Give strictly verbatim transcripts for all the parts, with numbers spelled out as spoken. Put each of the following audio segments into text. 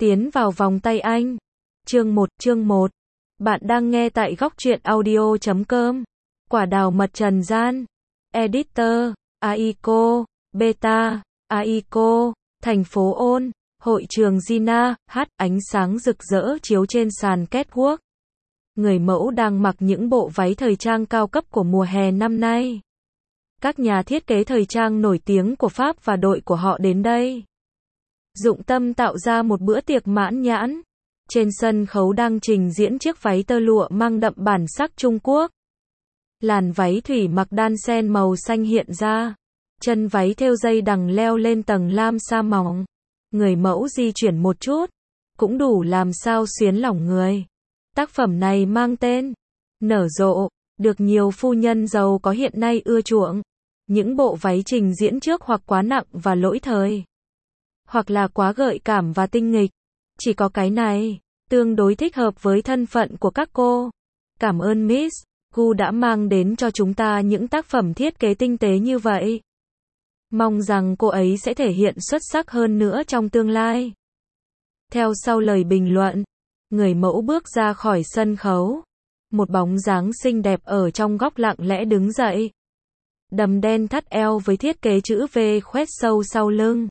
Tiến vào vòng tay anh. Chương một, chương một. Bạn đang nghe tại góc truyện audio chấm com. Quả đào mật trần gian. Editor, Aiko, Beta, Aiko, thành phố Ôn, hội trường Gina, hát, ánh sáng rực rỡ chiếu trên sàn catwalk. Người mẫu đang mặc những bộ váy thời trang cao cấp của mùa hè năm nay. Các nhà thiết kế thời trang nổi tiếng của Pháp và đội của họ đến đây. Dụng tâm tạo ra một bữa tiệc mãn nhãn. Trên sân khấu đang trình diễn chiếc váy tơ lụa mang đậm bản sắc Trung Quốc. Làn váy thủy mặc đan sen màu xanh hiện ra. Chân váy thêu dây đằng leo lên tầng lam sa mỏng. Người mẫu di chuyển một chút, cũng đủ làm sao xuyến lòng người. Tác phẩm này mang tên Nở rộ, được nhiều phu nhân giàu có hiện nay ưa chuộng. Những bộ váy trình diễn trước hoặc quá nặng và lỗi thời, hoặc là quá gợi cảm và tinh nghịch. Chỉ có cái này, tương đối thích hợp với thân phận của các cô. Cảm ơn Miss Gu đã mang đến cho chúng ta những tác phẩm thiết kế tinh tế như vậy. Mong rằng cô ấy sẽ thể hiện xuất sắc hơn nữa trong tương lai. Theo sau lời bình luận, người mẫu bước ra khỏi sân khấu. Một bóng dáng xinh đẹp ở trong góc lặng lẽ đứng dậy. Đầm đen thắt eo với thiết kế chữ V khoét sâu sau lưng.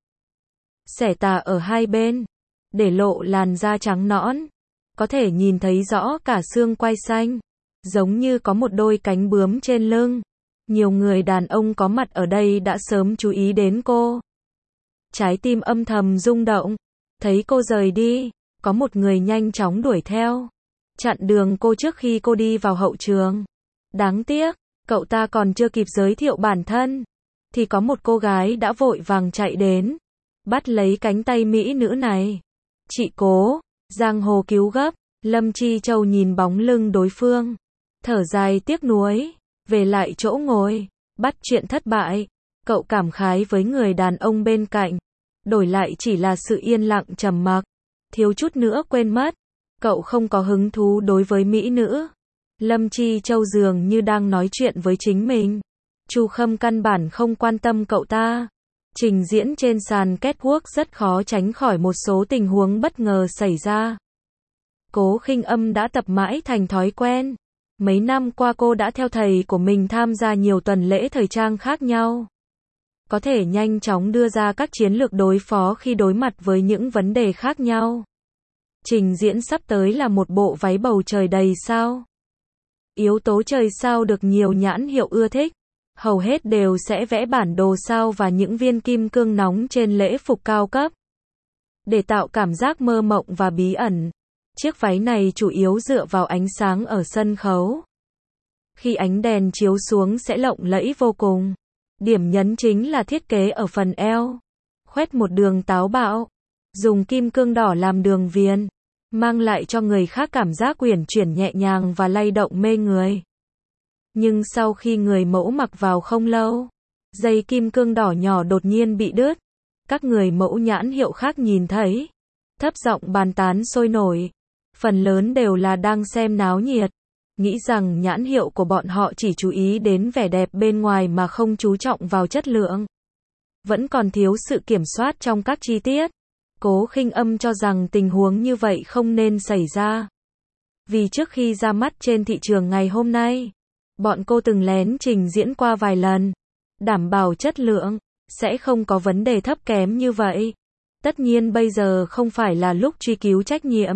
Xẻ tà ở hai bên, để lộ làn da trắng nõn. Có thể nhìn thấy rõ cả xương quai xanh, giống như có một đôi cánh bướm trên lưng. Nhiều người đàn ông có mặt ở đây đã sớm chú ý đến cô. Trái tim âm thầm rung động. Thấy cô rời đi, có một người nhanh chóng đuổi theo, chặn đường cô trước khi cô đi vào hậu trường. Đáng tiếc, cậu ta còn chưa kịp giới thiệu bản thân, thì có một cô gái đã vội vàng chạy đến, bắt lấy cánh tay mỹ nữ này. Chị Cố, giang hồ cứu gấp. Lâm Chi Châu nhìn bóng lưng đối phương, thở dài tiếc nuối, về lại chỗ ngồi. Bắt chuyện thất bại, cậu cảm khái với người đàn ông bên cạnh, đổi lại chỉ là sự yên lặng trầm mặc. Thiếu chút nữa quên mất, cậu không có hứng thú đối với mỹ nữ. Lâm Chi Châu dường như đang nói chuyện với chính mình. Chu Khâm căn bản không quan tâm cậu ta. Trình diễn trên sàn catwalk rất khó tránh khỏi một số tình huống bất ngờ xảy ra. Cố Khinh Âm đã tập mãi thành thói quen. Mấy năm qua cô đã theo thầy của mình tham gia nhiều tuần lễ thời trang khác nhau. Có thể nhanh chóng đưa ra các chiến lược đối phó khi đối mặt với những vấn đề khác nhau. Trình diễn sắp tới là một bộ váy bầu trời đầy sao. Yếu tố trời sao được nhiều nhãn hiệu ưa thích. Hầu hết đều sẽ vẽ bản đồ sao và những viên kim cương nóng trên lễ phục cao cấp. Để tạo cảm giác mơ mộng và bí ẩn, chiếc váy này chủ yếu dựa vào ánh sáng ở sân khấu. Khi ánh đèn chiếu xuống sẽ lộng lẫy vô cùng. Điểm nhấn chính là thiết kế ở phần eo. Khoét một đường táo bạo, dùng kim cương đỏ làm đường viền, mang lại cho người khác cảm giác uyển chuyển nhẹ nhàng và lay động mê người. Nhưng sau khi người mẫu mặc vào không lâu, dây kim cương đỏ nhỏ đột nhiên bị đứt. Các người mẫu nhãn hiệu khác nhìn thấy, thấp giọng bàn tán sôi nổi. Phần lớn đều là đang xem náo nhiệt, nghĩ rằng nhãn hiệu của bọn họ chỉ chú ý đến vẻ đẹp bên ngoài mà không chú trọng vào chất lượng. Vẫn còn thiếu sự kiểm soát trong các chi tiết. Cố Khinh Âm cho rằng tình huống như vậy không nên xảy ra. Vì trước khi ra mắt trên thị trường ngày hôm nay, bọn cô từng lén trình diễn qua vài lần, đảm bảo chất lượng sẽ không có vấn đề thấp kém như vậy. Tất nhiên bây giờ không phải là lúc truy cứu trách nhiệm.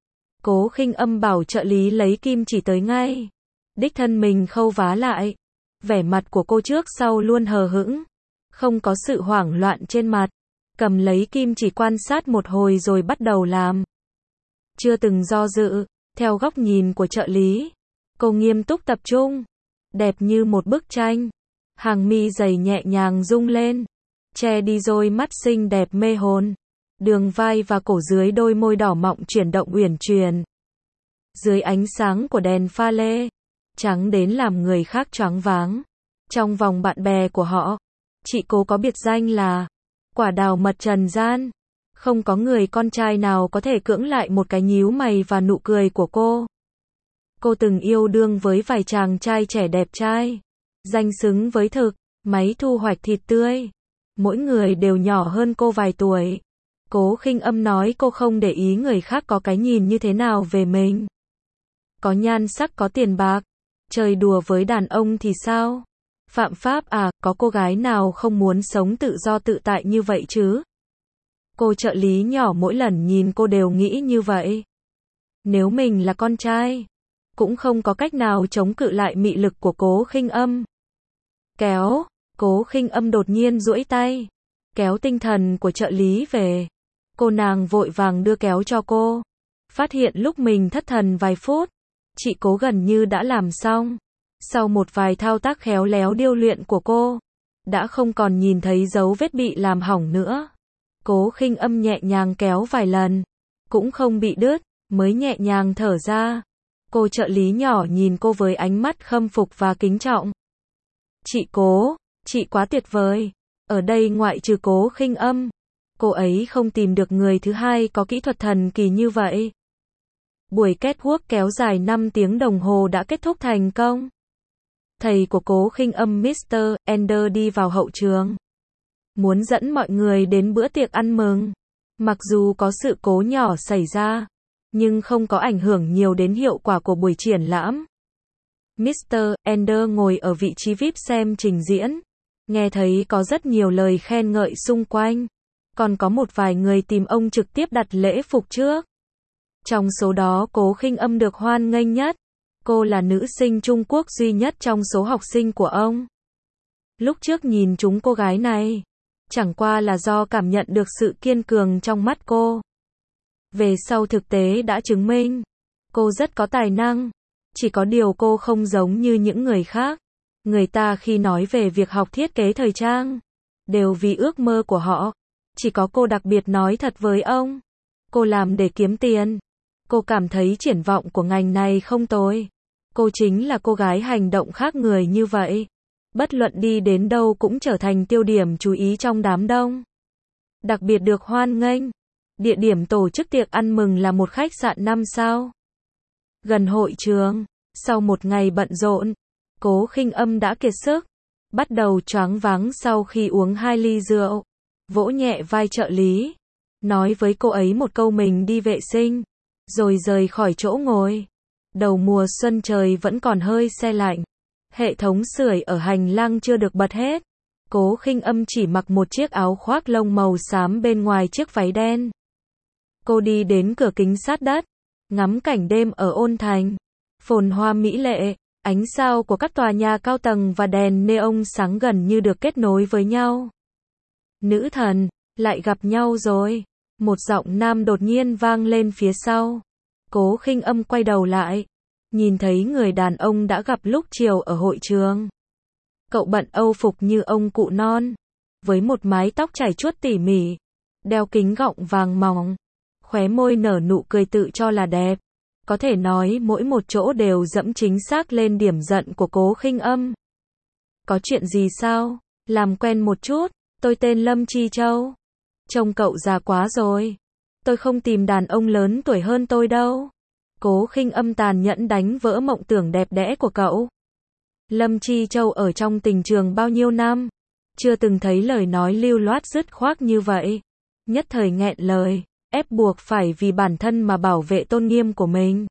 Cố Khinh Âm bảo trợ lý lấy kim chỉ tới ngay, đích thân mình khâu vá lại. Vẻ mặt của cô trước sau luôn hờ hững, không có sự hoảng loạn trên mặt. Cầm lấy kim chỉ quan sát một hồi rồi bắt đầu làm. Chưa từng do dự, theo góc nhìn của trợ lý, cô nghiêm túc tập trung, đẹp như một bức tranh. Hàng mi dày nhẹ nhàng rung lên, che đi đôi mắt xinh đẹp mê hồn. Đường vai và cổ dưới đôi môi đỏ mọng chuyển động uyển chuyển. Dưới ánh sáng của đèn pha lê, trắng đến làm người khác choáng váng. Trong vòng bạn bè của họ, chị Cố có biệt danh là quả đào mật trần gian. Không có người con trai nào có thể cưỡng lại một cái nhíu mày và nụ cười của cô. Cô từng yêu đương với vài chàng trai trẻ đẹp trai, danh xứng với thực, máy thu hoạch thịt tươi. Mỗi người đều nhỏ hơn cô vài tuổi. Cố Khinh Âm nói cô không để ý người khác có cái nhìn như thế nào về mình. Có nhan sắc có tiền bạc, chơi đùa với đàn ông thì sao? Phạm pháp à, có cô gái nào không muốn sống tự do tự tại như vậy chứ? Cô trợ lý nhỏ mỗi lần nhìn cô đều nghĩ như vậy. Nếu mình là con trai, cũng không có cách nào chống cự lại mị lực của Cố Khinh Âm. Kéo, Cố Khinh Âm đột nhiên duỗi tay, kéo tinh thần của trợ lý về. Cô nàng vội vàng đưa kéo cho cô. Phát hiện lúc mình thất thần vài phút, chị Cố gần như đã làm xong. Sau một vài thao tác khéo léo điêu luyện của cô, đã không còn nhìn thấy dấu vết bị làm hỏng nữa. Cố Khinh Âm nhẹ nhàng kéo vài lần, cũng không bị đứt, mới nhẹ nhàng thở ra. Cô trợ lý nhỏ nhìn cô với ánh mắt khâm phục và kính trọng. Chị Cố, chị quá tuyệt vời. Ở đây ngoại trừ Cố Khinh Âm, cô ấy không tìm được người thứ hai có kỹ thuật thần kỳ như vậy. Buổi catwalk kéo dài năm tiếng đồng hồ đã kết thúc thành công. Thầy của Cố Khinh Âm mít tơ Ender đi vào hậu trường, muốn dẫn mọi người đến bữa tiệc ăn mừng. Mặc dù có sự cố nhỏ xảy ra, nhưng không có ảnh hưởng nhiều đến hiệu quả của buổi triển lãm. mít tơ Ender ngồi ở vị trí vi ai pi xem trình diễn, nghe thấy có rất nhiều lời khen ngợi xung quanh, còn có một vài người tìm ông trực tiếp đặt lễ phục trước. Trong số đó Cố Khinh Âm được hoan nghênh nhất. Cô là nữ sinh Trung Quốc duy nhất trong số học sinh của ông. Lúc trước nhìn chúng cô gái này, chẳng qua là do cảm nhận được sự kiên cường trong mắt cô. Về sau thực tế đã chứng minh, cô rất có tài năng. Chỉ có điều cô không giống như những người khác. Người ta khi nói về việc học thiết kế thời trang, đều vì ước mơ của họ. Chỉ có cô đặc biệt nói thật với ông. Cô làm để kiếm tiền. Cô cảm thấy triển vọng của ngành này không tồi. Cô chính là cô gái hành động khác người như vậy. Bất luận đi đến đâu cũng trở thành tiêu điểm chú ý trong đám đông. Đặc biệt được hoan nghênh. Địa điểm tổ chức tiệc ăn mừng là một khách sạn năm sao. Gần hội trường. Sau một ngày bận rộn, Cố Khinh Âm đã kiệt sức. Bắt đầu choáng váng sau khi uống hai ly rượu. Vỗ nhẹ vai trợ lý, nói với cô ấy một câu mình đi vệ sinh, rồi rời khỏi chỗ ngồi. Đầu mùa xuân trời vẫn còn hơi se lạnh. Hệ thống sưởi ở hành lang chưa được bật hết. Cố Khinh Âm chỉ mặc một chiếc áo khoác lông màu xám bên ngoài chiếc váy đen. Cô đi đến cửa kính sát đất, ngắm cảnh đêm ở Ôn Thành. Phồn hoa mỹ lệ, ánh sao của các tòa nhà cao tầng và đèn neon sáng gần như được kết nối với nhau. Nữ thần, lại gặp nhau rồi. Một giọng nam đột nhiên vang lên phía sau. Cố Khinh Âm quay đầu lại, nhìn thấy người đàn ông đã gặp lúc chiều ở hội trường. Cậu bận âu phục như ông cụ non, với một mái tóc chải chuốt tỉ mỉ, đeo kính gọng vàng mỏng, khóe môi nở nụ cười tự cho là đẹp. Có thể nói mỗi một chỗ đều dẫm chính xác lên điểm giận của Cố Khinh Âm. Có chuyện gì sao? Làm quen một chút, tôi tên Lâm Chi Châu. Trông cậu già quá rồi. Tôi không tìm đàn ông lớn tuổi hơn tôi đâu. Cố Khinh Âm tàn nhẫn đánh vỡ mộng tưởng đẹp đẽ của cậu. Lâm Chi Châu ở trong tình trường bao nhiêu năm, chưa từng thấy lời nói lưu loát dứt khoát như vậy. Nhất thời nghẹn lời, ép buộc phải vì bản thân mà bảo vệ tôn nghiêm của mình.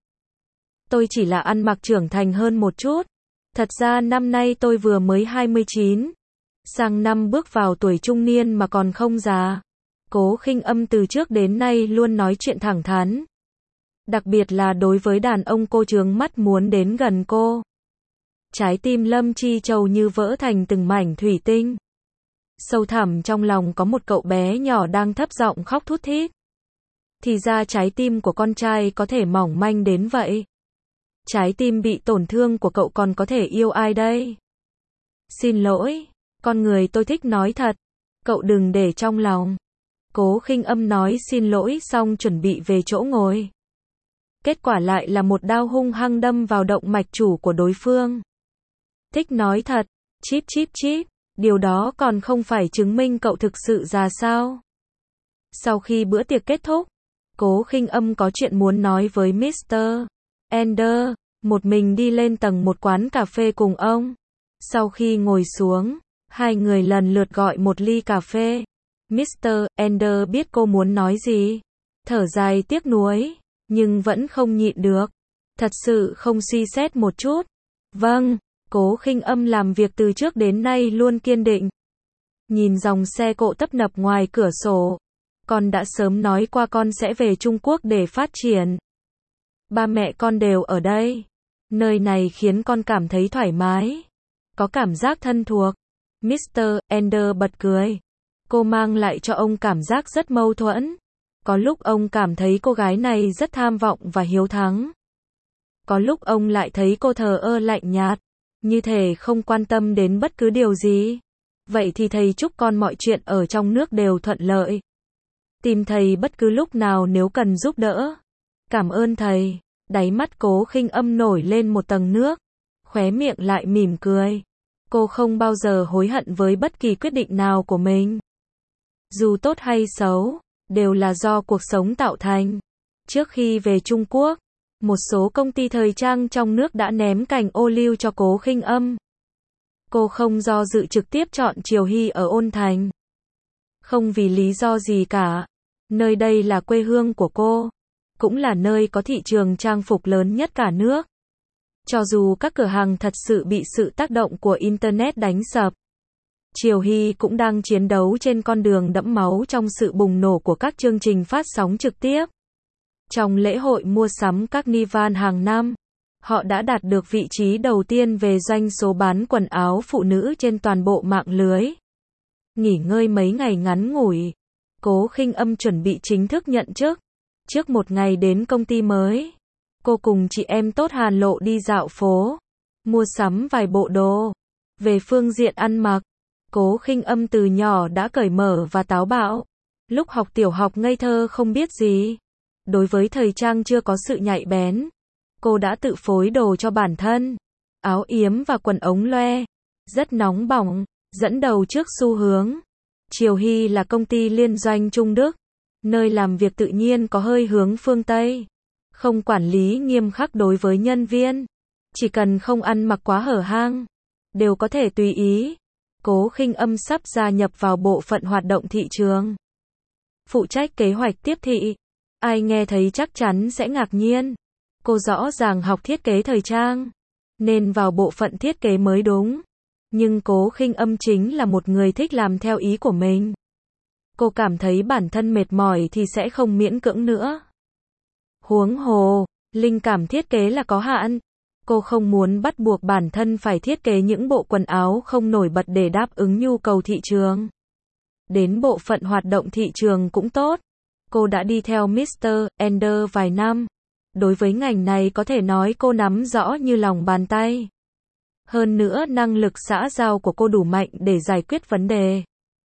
Tôi chỉ là ăn mặc trưởng thành hơn một chút. Thật ra năm nay tôi vừa mới hai mươi chín. Sang năm bước vào tuổi trung niên mà còn không già. Cố Khinh Âm từ trước đến nay luôn nói chuyện thẳng thắn. Đặc biệt là đối với đàn ông cô chướng mắt muốn đến gần cô. Trái tim Lâm Chi Châu như vỡ thành từng mảnh thủy tinh. Sâu thẳm trong lòng có một cậu bé nhỏ đang thấp giọng khóc thút thít. Thì ra trái tim của con trai có thể mỏng manh đến vậy. Trái tim bị tổn thương của cậu còn có thể yêu ai đây? Xin lỗi, con người tôi thích nói thật. Cậu đừng để trong lòng. Cố Khinh Âm nói xin lỗi xong chuẩn bị về chỗ ngồi. Kết quả lại là một đao hung hăng đâm vào động mạch chủ của đối phương. Thích nói thật, chíp chíp chíp, điều đó còn không phải chứng minh cậu thực sự già sao? Sau khi bữa tiệc kết thúc, Cố Khinh Âm có chuyện muốn nói với mít tơ Ender, một mình đi lên tầng một quán cà phê cùng ông. Sau khi ngồi xuống, hai người lần lượt gọi một ly cà phê. mít tơ Ender biết cô muốn nói gì. Thở dài tiếc nuối, nhưng vẫn không nhịn được. Thật sự không suy xét một chút. Vâng, Cố Khinh Âm làm việc từ trước đến nay luôn kiên định. Nhìn dòng xe cộ tấp nập ngoài cửa sổ. Con đã sớm nói qua con sẽ về Trung Quốc để phát triển. Ba mẹ con đều ở đây. Nơi này khiến con cảm thấy thoải mái. Có cảm giác thân thuộc. mít tơ Ender bật cười. Cô mang lại cho ông cảm giác rất mâu thuẫn. Có lúc ông cảm thấy cô gái này rất tham vọng và hiếu thắng. Có lúc ông lại thấy cô thờ ơ lạnh nhạt, như thể không quan tâm đến bất cứ điều gì. Vậy thì thầy chúc con mọi chuyện ở trong nước đều thuận lợi. Tìm thầy bất cứ lúc nào nếu cần giúp đỡ. Cảm ơn thầy. Đáy mắt Cố Khinh Âm nổi lên một tầng nước. Khóe miệng lại mỉm cười. Cô không bao giờ hối hận với bất kỳ quyết định nào của mình. Dù tốt hay xấu, đều là do cuộc sống tạo thành. Trước khi về Trung Quốc, một số công ty thời trang trong nước đã ném cành ô liu cho Cố Khinh Âm. Cô không do dự trực tiếp chọn Triều Hy ở Ôn Thành. Không vì lý do gì cả. Nơi đây là quê hương của cô. Cũng là nơi có thị trường trang phục lớn nhất cả nước. Cho dù các cửa hàng thật sự bị sự tác động của Internet đánh sập, Triều Hy cũng đang chiến đấu trên con đường đẫm máu trong sự bùng nổ của các chương trình phát sóng trực tiếp. Trong lễ hội mua sắm Carnival hàng năm, họ đã đạt được vị trí đầu tiên về doanh số bán quần áo phụ nữ trên toàn bộ mạng lưới. Nghỉ ngơi mấy ngày ngắn ngủi, Cố Khinh Âm chuẩn bị chính thức nhận chức. Trước một ngày đến công ty mới, cô cùng chị em tốt Hàn Lộ đi dạo phố, mua sắm vài bộ đồ. Về phương diện ăn mặc, Cố Khinh Âm từ nhỏ đã cởi mở và táo bạo. Lúc học tiểu học ngây thơ không biết gì. Đối với thời trang chưa có sự nhạy bén. Cô đã tự phối đồ cho bản thân. Áo yếm và quần ống loe. Rất nóng bỏng, dẫn đầu trước xu hướng. Triều Hy là công ty liên doanh Trung Đức. Nơi làm việc tự nhiên có hơi hướng phương Tây. Không quản lý nghiêm khắc đối với nhân viên. Chỉ cần không ăn mặc quá hở hang, đều có thể tùy ý. Cố Khinh Âm sắp gia nhập vào bộ phận hoạt động thị trường. Phụ trách kế hoạch tiếp thị. Ai nghe thấy chắc chắn sẽ ngạc nhiên. Cô rõ ràng học thiết kế thời trang, nên vào bộ phận thiết kế mới đúng. Nhưng Cố Khinh Âm chính là một người thích làm theo ý của mình. Cô cảm thấy bản thân mệt mỏi thì sẽ không miễn cưỡng nữa. Huống hồ, linh cảm thiết kế là có hạn. Cô không muốn bắt buộc bản thân phải thiết kế những bộ quần áo không nổi bật để đáp ứng nhu cầu thị trường. Đến bộ phận hoạt động thị trường cũng tốt. Cô đã đi theo mít tơ Ender vài năm. Đối với ngành này có thể nói cô nắm rõ như lòng bàn tay. Hơn nữa năng lực xã giao của cô đủ mạnh để giải quyết vấn đề.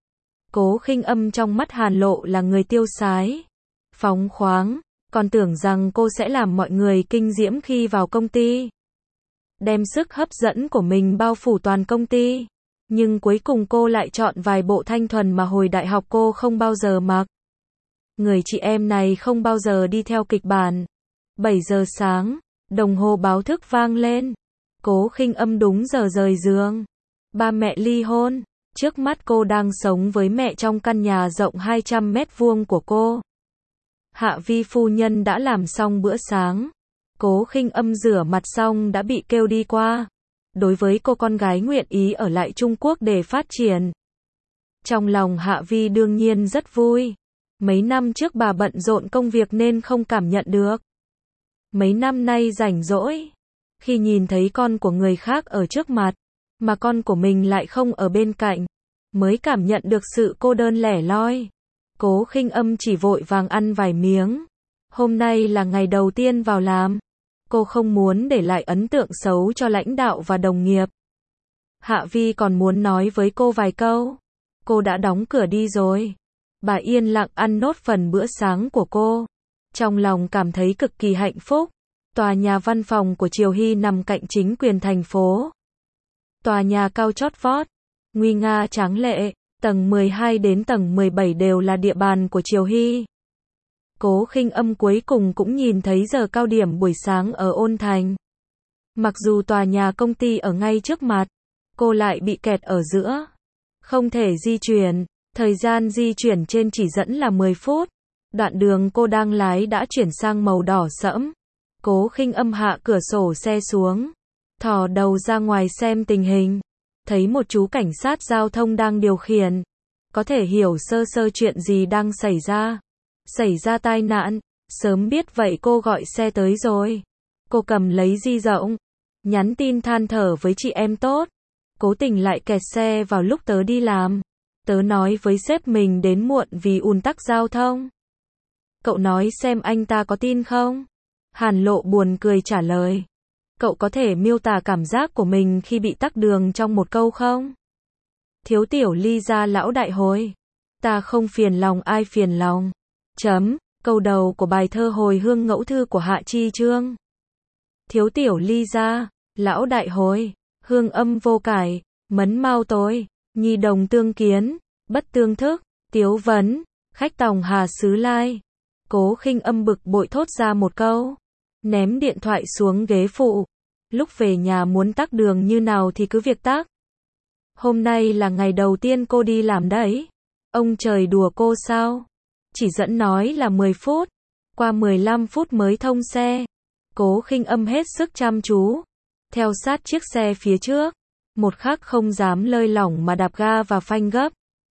Cố Khinh Âm trong mắt Hàn Lộ là người tiêu sái, phóng khoáng, còn tưởng rằng cô sẽ làm mọi người kinh diễm khi vào công ty. Đem sức hấp dẫn của mình bao phủ toàn công ty. Nhưng cuối cùng cô lại chọn vài bộ thanh thuần mà hồi đại học cô không bao giờ mặc. Người chị em này không bao giờ đi theo kịch bản. bảy giờ sáng, đồng hồ báo thức vang lên. Cố Khinh Âm đúng giờ rời giường. Ba mẹ ly hôn. Trước mắt cô đang sống với mẹ trong căn nhà rộng hai trăm mét vuông của cô. Hạ Vi phu nhân đã làm xong bữa sáng. Cố Khinh Âm rửa mặt xong đã bị kêu đi qua. Đối với cô con gái nguyện ý ở lại Trung Quốc để phát triển. Trong lòng Hạ Vi đương nhiên rất vui. Mấy năm trước bà bận rộn công việc nên không cảm nhận được. Mấy năm nay rảnh rỗi. Khi nhìn thấy con của người khác ở trước mặt, mà con của mình lại không ở bên cạnh, mới cảm nhận được sự cô đơn lẻ loi. Cố Khinh Âm chỉ vội vàng ăn vài miếng. Hôm nay là ngày đầu tiên vào làm. Cô không muốn để lại ấn tượng xấu cho lãnh đạo và đồng nghiệp. Hạ Vi còn muốn nói với cô vài câu. Cô đã đóng cửa đi rồi. Bà yên lặng ăn nốt phần bữa sáng của cô. Trong lòng cảm thấy cực kỳ hạnh phúc. Tòa nhà văn phòng của Triều Hy nằm cạnh chính quyền thành phố. Tòa nhà cao chót vót, nguy nga tráng lệ, tầng mười hai đến tầng mười bảy đều là địa bàn của Triều Hy. Cố Khinh Âm cuối cùng cũng nhìn thấy giờ cao điểm buổi sáng ở Ôn Thành. Mặc dù tòa nhà công ty ở ngay trước mặt, cô lại bị kẹt ở giữa. Không thể di chuyển, Thời gian di chuyển trên chỉ dẫn là mười phút. Đoạn đường cô đang lái đã chuyển sang màu đỏ sẫm. Cố Khinh Âm hạ cửa sổ xe xuống, thò đầu ra ngoài xem tình hình. Thấy một chú cảnh sát giao thông đang điều khiển. Có thể hiểu sơ sơ chuyện gì đang xảy ra. Xảy ra tai nạn. Sớm biết vậy cô gọi xe tới rồi. Cô cầm lấy di động, nhắn tin than thở với chị em tốt. Cố tình lại kẹt xe vào lúc tớ đi làm. Tớ nói với sếp mình đến muộn vì ùn tắc giao thông. Cậu nói xem anh ta có tin không? Hàn Lộ buồn cười trả lời. Cậu có thể miêu tả cảm giác của mình khi bị tắc đường trong một câu không? Thiếu tiểu ly gia lão đại hồi. Ta không phiền lòng ai phiền lòng. Chấm. Câu đầu của bài thơ hồi hương ngẫu thư của Hạ Chi Trương. Thiếu tiểu ly gia, lão đại hồi, hương âm vô cải, mấn mau tối, nhi đồng tương kiến, bất tương thức, tiếu vấn, khách tòng Hà xứ lai. Cố Khinh Âm bực bội thốt ra một câu, ném điện thoại xuống ghế phụ. Lúc về nhà muốn tắc đường như nào thì cứ việc tắc. Hôm nay là ngày đầu tiên cô đi làm đấy. Ông trời đùa cô sao? Chỉ dẫn nói là mười phút, qua mười lăm phút mới thông xe. Cố Khinh Âm hết sức chăm chú, theo sát chiếc xe phía trước, một khắc không dám lơi lỏng mà đạp ga và phanh gấp.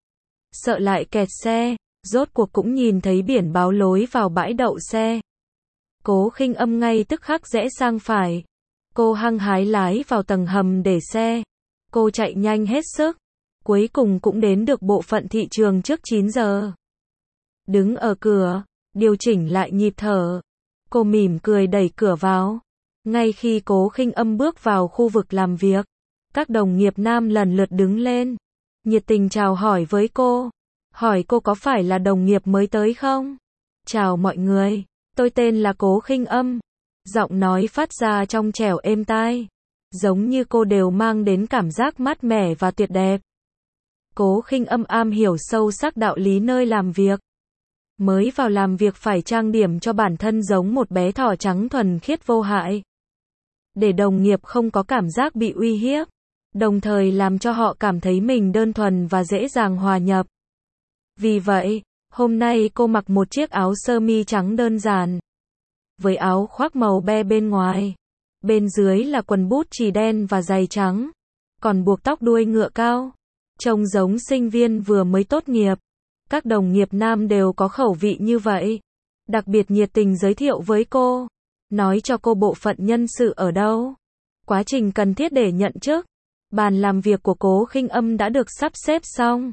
Sợ lại kẹt xe, rốt cuộc cũng nhìn thấy biển báo lối vào bãi đậu xe. Cố Khinh Âm ngay tức khắc rẽ sang phải. Cô hăng hái lái vào tầng hầm để xe. Cô chạy nhanh hết sức, cuối cùng cũng đến được bộ phận thị trường trước chín giờ. Đứng ở cửa, điều chỉnh lại nhịp thở. Cô mỉm cười đẩy cửa vào. Ngay khi Cố Khinh Âm bước vào khu vực làm việc, các đồng nghiệp nam lần lượt đứng lên, nhiệt tình chào hỏi với cô. Hỏi cô có phải là đồng nghiệp mới tới không? Chào mọi người, tôi tên là Cố Khinh Âm. Giọng nói phát ra trong trẻo êm tai, giống như cô đều mang đến cảm giác mát mẻ và tuyệt đẹp. Cố Khinh Âm am hiểu sâu sắc đạo lý nơi làm việc. Mới vào làm việc phải trang điểm cho bản thân giống một bé thỏ trắng thuần khiết vô hại. Để đồng nghiệp không có cảm giác bị uy hiếp, đồng thời làm cho họ cảm thấy mình đơn thuần và dễ dàng hòa nhập. Vì vậy, hôm nay cô mặc một chiếc áo sơ mi trắng đơn giản, với áo khoác màu be bên ngoài. Bên dưới là quần bút chì đen và giày trắng, còn buộc tóc đuôi ngựa cao. Trông giống sinh viên vừa mới tốt nghiệp. Các đồng nghiệp nam đều có khẩu vị như vậy. Đặc biệt nhiệt tình giới thiệu với cô, nói cho cô bộ phận nhân sự ở đâu, quá trình cần thiết để nhận chức. Bàn làm việc của Cố Khinh Âm đã được sắp xếp xong.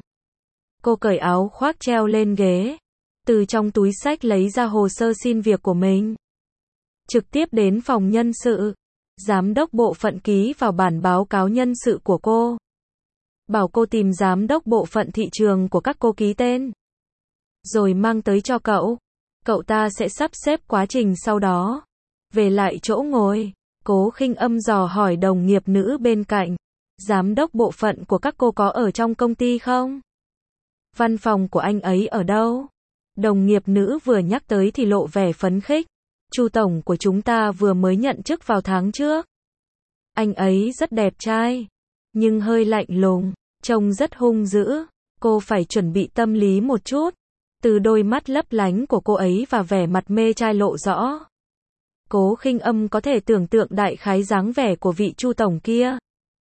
Cô cởi áo khoác treo lên ghế, từ trong túi xách lấy ra hồ sơ xin việc của mình. Trực tiếp đến phòng nhân sự, giám đốc bộ phận ký vào bản báo cáo nhân sự của cô. Bảo cô tìm giám đốc bộ phận thị trường của các cô ký tên, rồi mang tới cho cậu. Cậu ta sẽ sắp xếp quá trình sau đó. Về lại chỗ ngồi, Cố Khinh Âm dò hỏi đồng nghiệp nữ bên cạnh, giám đốc bộ phận của các cô có ở trong công ty không? Văn phòng của anh ấy ở đâu? Đồng nghiệp nữ vừa nhắc tới thì lộ vẻ phấn khích. Chu tổng của chúng ta vừa mới nhận chức vào tháng trước. Anh ấy rất đẹp trai, nhưng hơi lạnh lùng, trông rất hung dữ. Cô phải chuẩn bị tâm lý một chút. Từ đôi mắt lấp lánh của cô ấy và vẻ mặt mê trai lộ rõ. Cố Khinh Âm có thể tưởng tượng đại khái dáng vẻ của vị Chu tổng kia.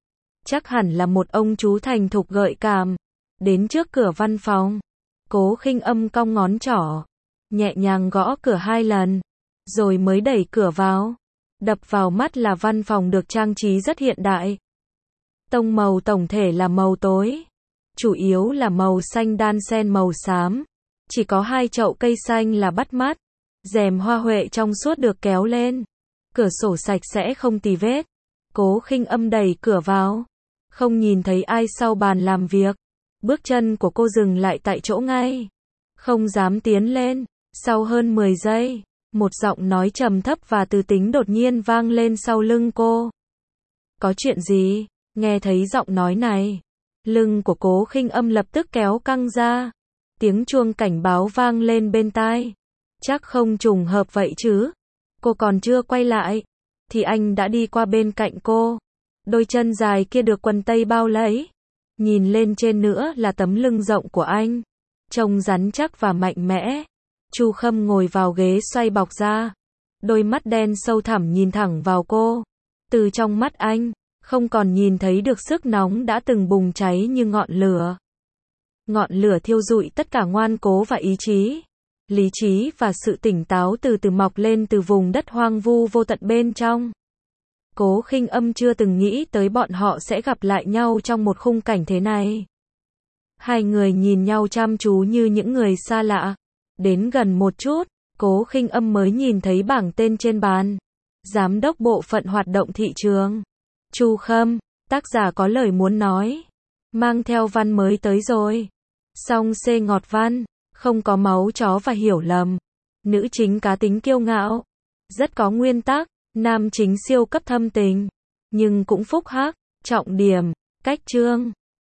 Chắc hẳn là một ông chú thành thục gợi cảm. Đến trước cửa văn phòng, Cố Khinh Âm cong ngón trỏ, nhẹ nhàng gõ cửa hai lần, rồi mới đẩy cửa vào. Đập vào mắt là văn phòng được trang trí rất hiện đại. Tông màu tổng thể là màu tối, chủ yếu là màu xanh đan xen màu xám. Chỉ có hai chậu cây xanh là bắt mắt. Rèm hoa huệ trong suốt được kéo lên. Cửa sổ sạch sẽ không tì vết. Cố Khinh Âm đẩy cửa vào, không nhìn thấy ai sau bàn làm việc. Bước chân của cô dừng lại tại chỗ ngay, không dám tiến lên. Sau hơn mười giây, một giọng nói trầm thấp và từ tính đột nhiên vang lên sau lưng cô. Có chuyện gì? Nghe thấy giọng nói này, lưng của Cố Khinh Âm lập tức kéo căng ra. Tiếng chuông cảnh báo vang lên bên tai. Chắc không trùng hợp vậy chứ? Cô còn chưa quay lại, thì anh đã đi qua bên cạnh cô. Đôi chân dài kia được quần tây bao lấy. Nhìn lên trên nữa là tấm lưng rộng của anh, trông rắn chắc và mạnh mẽ. Chu Khâm ngồi vào ghế xoay bọc ra, đôi mắt đen sâu thẳm nhìn thẳng vào cô. Từ trong mắt anh, không còn nhìn thấy được sức nóng đã từng bùng cháy như ngọn lửa. Ngọn lửa thiêu rụi tất cả ngoan cố và ý chí. Lý trí và sự tỉnh táo từ từ mọc lên từ vùng đất hoang vu vô tận bên trong. Cố Khinh Âm chưa từng nghĩ tới bọn họ sẽ gặp lại nhau trong một khung cảnh thế này. Hai người nhìn nhau chăm chú như những người xa lạ. Đến gần một chút, Cố Khinh Âm mới nhìn thấy bảng tên trên bàn. Giám đốc bộ phận hoạt động thị trường. Chu Khâm, tác giả có lời muốn nói. Mang theo văn mới tới rồi. Song C ngọt văn, không có máu chó và hiểu lầm. Nữ chính cá tính kiêu ngạo, rất có nguyên tắc. Nam chính siêu cấp thâm tình, nhưng cũng phúc hắc. Trọng điểm, cách chương.